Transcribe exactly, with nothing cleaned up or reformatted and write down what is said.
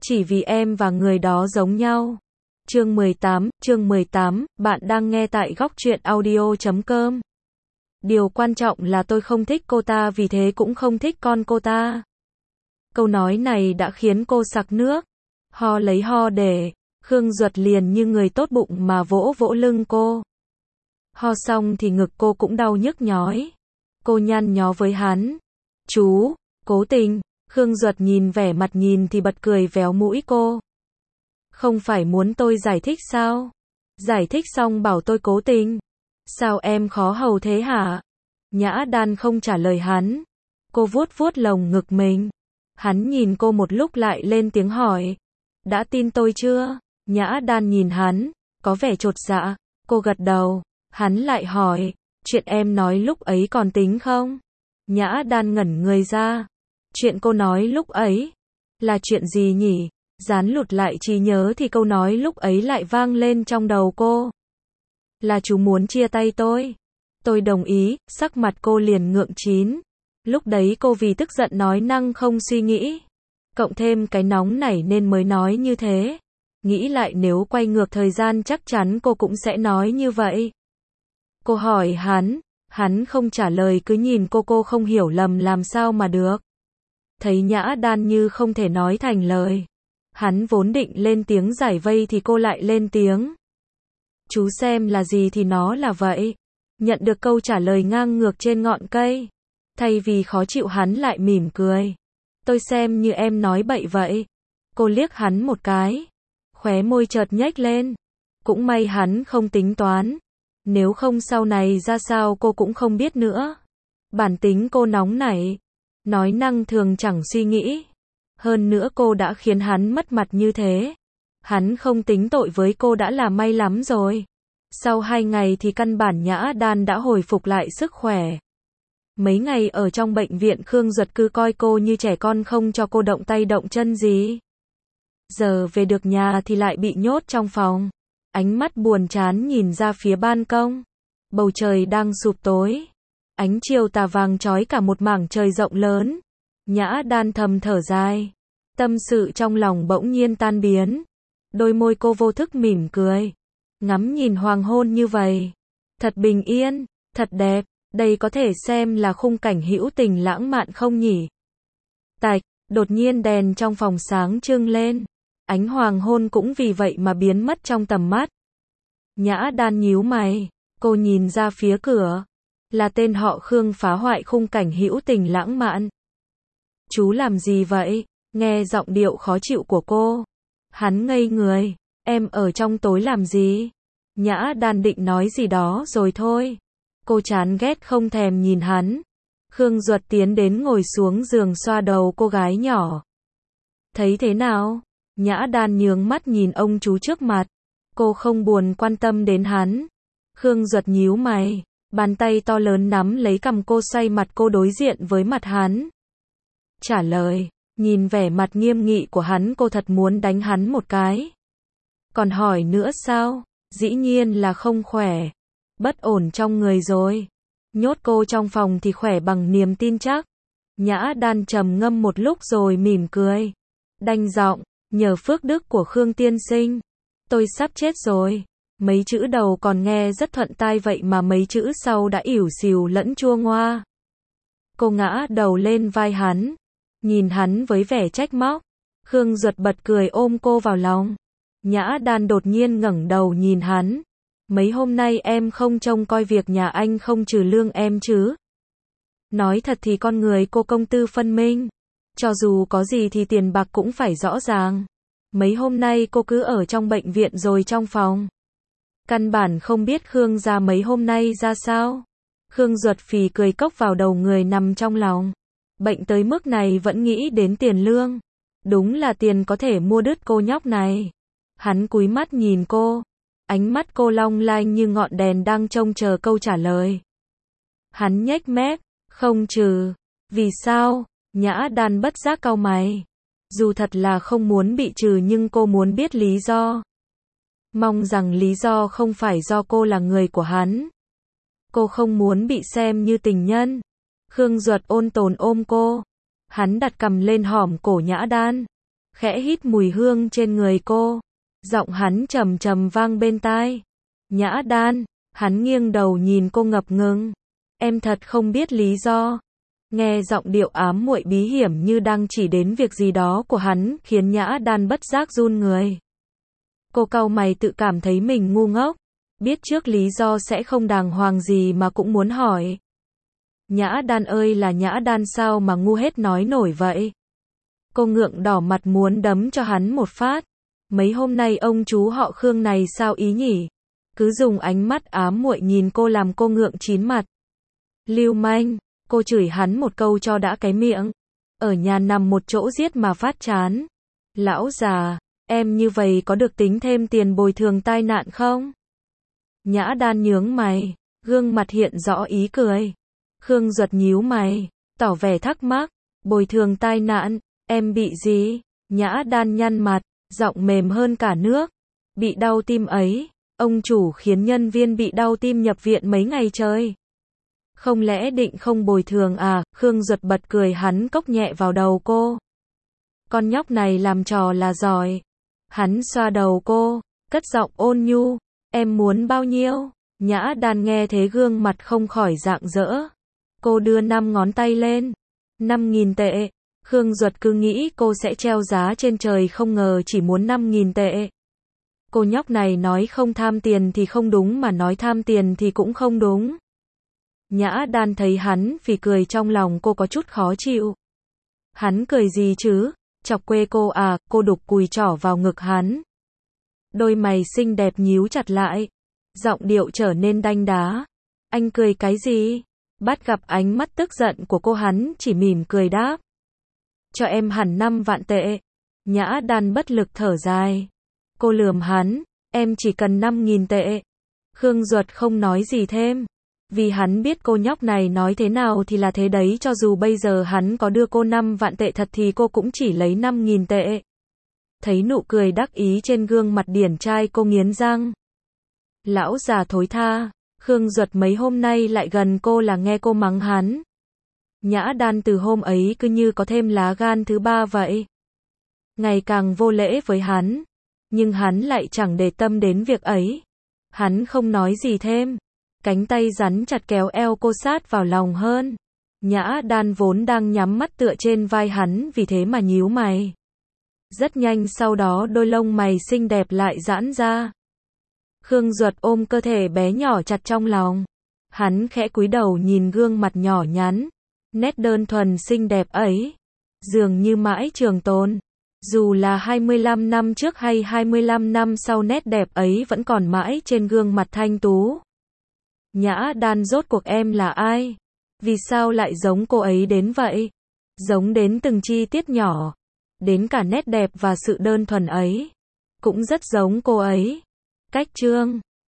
chỉ vì em và người đó giống nhau. Chương mười tám, chương mười tám, bạn đang nghe tại góc truyện audio chấm com. Điều quan trọng là tôi không thích cô ta, vì thế cũng không thích con cô ta. Câu nói này đã khiến cô sặc nước. Ho lấy ho để, Khương Duật liền như người tốt bụng mà vỗ vỗ lưng cô. Ho xong thì ngực cô cũng đau nhức nhói. Cô nhăn nhó với hắn. Chú, cố tình. Khương Duật nhìn vẻ mặt nhìn thì bật cười véo mũi cô. Không phải muốn tôi giải thích sao? Giải thích xong bảo tôi cố tình. Sao em khó hầu thế hả? Nhã Đan không trả lời hắn. Cô vuốt vuốt lồng ngực mình. Hắn nhìn cô một lúc lại lên tiếng hỏi. Đã tin tôi chưa? Nhã Đan nhìn hắn, có vẻ chột dạ. Cô gật đầu. Hắn lại hỏi, chuyện em nói lúc ấy còn tính không? Nhã Đan ngẩn người ra. Chuyện cô nói lúc ấy? Là chuyện gì nhỉ? Dán lụt lại trí nhớ thì câu nói lúc ấy lại vang lên trong đầu cô. Là chú muốn chia tay tôi. Tôi đồng ý, sắc mặt cô liền ngượng chín. Lúc đấy cô vì tức giận nói năng không suy nghĩ. Cộng thêm cái nóng nảy nên mới nói như thế. Nghĩ lại nếu quay ngược thời gian chắc chắn cô cũng sẽ nói như vậy. Cô hỏi hắn, hắn không trả lời cứ nhìn cô cô không hiểu lầm làm sao mà được. Thấy Nhã Đan như không thể nói thành lời. Hắn vốn định lên tiếng giải vây thì cô lại lên tiếng. Chú xem là gì thì nó là vậy. Nhận được câu trả lời ngang ngược trên ngọn cây. Thay vì khó chịu hắn lại mỉm cười. Tôi xem như em nói bậy vậy. Cô liếc hắn một cái. Khóe môi chợt nhếch lên. Cũng may hắn không tính toán. Nếu không sau này ra sao cô cũng không biết nữa. Bản tính cô nóng nảy. Nói năng thường chẳng suy nghĩ. Hơn nữa cô đã khiến hắn mất mặt như thế. Hắn không tính tội với cô đã là may lắm rồi. Sau hai ngày thì căn bản Nhã Đan đã hồi phục lại sức khỏe. Mấy ngày ở trong bệnh viện Khương Duật cứ coi cô như trẻ con không cho cô động tay động chân gì. Giờ về được nhà thì lại bị nhốt trong phòng. Ánh mắt buồn chán nhìn ra phía ban công. Bầu trời đang sụp tối. Ánh chiều tà vàng chói cả một mảng trời rộng lớn. Nhã Đan thầm thở dài. Tâm sự trong lòng bỗng nhiên tan biến. Đôi môi cô vô thức mỉm cười. Ngắm nhìn hoàng hôn như vậy. Thật bình yên, thật đẹp. Đây có thể xem là khung cảnh hữu tình lãng mạn không nhỉ? Tạch, đột nhiên đèn trong phòng sáng trưng lên. Ánh hoàng hôn cũng vì vậy mà biến mất trong tầm mắt. Nhã Đan nhíu mày. Cô nhìn ra phía cửa. Là tên họ Khương phá hoại khung cảnh hữu tình lãng mạn. Chú làm gì vậy? Nghe giọng điệu khó chịu của cô. Hắn ngây người. Em ở trong tối làm gì? Nhã Đan định nói gì đó rồi thôi. Cô chán ghét không thèm nhìn hắn. Khương Duật tiến đến ngồi xuống giường xoa đầu cô gái nhỏ. Thấy thế nào? Nhã Đan nhướng mắt nhìn ông chú trước mặt. Cô không buồn quan tâm đến hắn. Khương Duật nhíu mày. Bàn tay to lớn nắm lấy cằm cô xoay mặt cô đối diện với mặt hắn. Trả lời. Nhìn vẻ mặt nghiêm nghị của hắn cô thật muốn đánh hắn một cái. Còn hỏi nữa sao? Dĩ nhiên là không khỏe. Bất ổn trong người rồi. Nhốt cô trong phòng thì khỏe bằng niềm tin chắc. Nhã Đan trầm ngâm một lúc rồi mỉm cười. Đanh giọng, nhờ phước đức của Khương tiên sinh. Tôi sắp chết rồi. Mấy chữ đầu còn nghe rất thuận tai vậy mà mấy chữ sau đã ỉu xìu lẫn chua ngoa. Cô ngã đầu lên vai hắn. Nhìn hắn với vẻ trách móc. Khương Duật bật cười ôm cô vào lòng. Nhã Đan đột nhiên ngẩng đầu nhìn hắn. Mấy hôm nay em không trông coi việc nhà anh không trừ lương em chứ? Nói thật thì con người cô công tư phân minh. Cho dù có gì thì tiền bạc cũng phải rõ ràng. Mấy hôm nay cô cứ ở trong bệnh viện rồi trong phòng. Căn bản không biết Khương gia mấy hôm nay ra sao. Khương Duật phì cười cốc vào đầu người nằm trong lòng. Bệnh tới mức này vẫn nghĩ đến tiền lương. Đúng là tiền có thể mua đứt cô nhóc này. Hắn cúi mắt nhìn cô. Ánh mắt cô long lanh như ngọn đèn đang trông chờ câu trả lời. Hắn nhếch mép. Không trừ. Vì sao? Nhã Đan bất giác cau mày. Dù thật là không muốn bị trừ nhưng cô muốn biết lý do. Mong rằng lý do không phải do cô là người của hắn. Cô không muốn bị xem như tình nhân. Khương Duật ôn tồn ôm cô. Hắn đặt cằm lên hõm cổ Nhã Đan. khẽ hít mùi hương trên người cô. Giọng hắn trầm trầm vang bên tai. Nhã Đan, hắn nghiêng đầu nhìn cô ngập ngừng. Em thật không biết lý do. Nghe giọng điệu ám muội bí hiểm như đang chỉ đến việc gì đó của hắn, khiến Nhã Đan bất giác run người. Cô cau mày tự cảm thấy mình ngu ngốc. Biết trước lý do sẽ không đàng hoàng gì mà cũng muốn hỏi. Nhã Đan ơi là Nhã Đan sao mà ngu hết nói nổi vậy. Cô ngượng đỏ mặt muốn đấm cho hắn một phát. Mấy hôm nay ông chú họ Khương này sao ý nhỉ? Cứ dùng ánh mắt ám muội nhìn cô làm cô ngượng chín mặt. Lưu manh, cô chửi hắn một câu cho đã cái miệng. Ở nhà nằm một chỗ giết mà phát chán. Lão già, em như vậy có được tính thêm tiền bồi thường tai nạn không? Nhã Đan nhướng mày, gương mặt hiện rõ ý cười. Khương Duật nhíu mày, tỏ vẻ thắc mắc. Bồi thường tai nạn, em bị gì? Nhã Đan nhăn mặt, giọng mềm hơn cả nước. Bị đau tim ấy, ông chủ khiến nhân viên bị đau tim nhập viện mấy ngày trời. Không lẽ định không bồi thường à? Khương Duật bật cười, hắn cốc nhẹ vào đầu cô. Con nhóc này làm trò là giỏi. Hắn xoa đầu cô, cất giọng ôn nhu. Em muốn bao nhiêu? Nhã Đan nghe thế gương mặt không khỏi rạng rỡ. Cô đưa năm ngón tay lên. Năm nghìn tệ. Khương Duật cứ nghĩ cô sẽ treo giá trên trời, không ngờ chỉ muốn năm nghìn tệ. Cô nhóc này nói không tham tiền thì không đúng, mà nói tham tiền thì cũng không đúng. Nhã Đan thấy hắn phì cười, trong lòng cô có chút khó chịu. Hắn cười gì chứ? Chọc quê cô à? Cô đục cùi trỏ vào ngực hắn. Đôi mày xinh đẹp nhíu chặt lại. Giọng điệu trở nên đanh đá. Anh cười cái gì? Bắt gặp ánh mắt tức giận của cô, hắn chỉ mỉm cười đáp. Cho em hẳn năm vạn tệ. Nhã Đan bất lực thở dài. Cô lườm hắn. Em chỉ cần năm nghìn tệ. Khương Duật không nói gì thêm. Vì hắn biết cô nhóc này nói thế nào thì là thế đấy, cho dù bây giờ hắn có đưa cô năm vạn tệ thật thì cô cũng chỉ lấy năm nghìn tệ. Thấy nụ cười đắc ý trên gương mặt điển trai, cô nghiến răng. Lão già thối tha. Khương Duật mấy hôm nay lại gần cô là nghe cô mắng hắn. Nhã Đan từ hôm ấy cứ như có thêm lá gan thứ ba vậy. Ngày càng vô lễ với hắn. Nhưng hắn lại chẳng để tâm đến việc ấy. Hắn không nói gì thêm. Cánh tay rắn chặt kéo eo cô sát vào lòng hơn. Nhã Đan vốn đang nhắm mắt tựa trên vai hắn, vì thế mà nhíu mày. Rất nhanh sau đó đôi lông mày xinh đẹp lại giãn ra. Khương Duật ôm cơ thể bé nhỏ chặt trong lòng. Hắn khẽ cúi đầu nhìn gương mặt nhỏ nhắn, nét đơn thuần xinh đẹp ấy. Dường như mãi trường tồn. Dù là hai mươi lăm năm trước hay hai mươi lăm năm sau, nét đẹp ấy vẫn còn mãi trên gương mặt thanh tú. Nhã Đan, rốt cuộc em là ai? Vì sao lại giống cô ấy đến vậy? Giống đến từng chi tiết nhỏ. Đến cả nét đẹp và sự đơn thuần ấy. Cũng rất giống cô ấy. Cách chương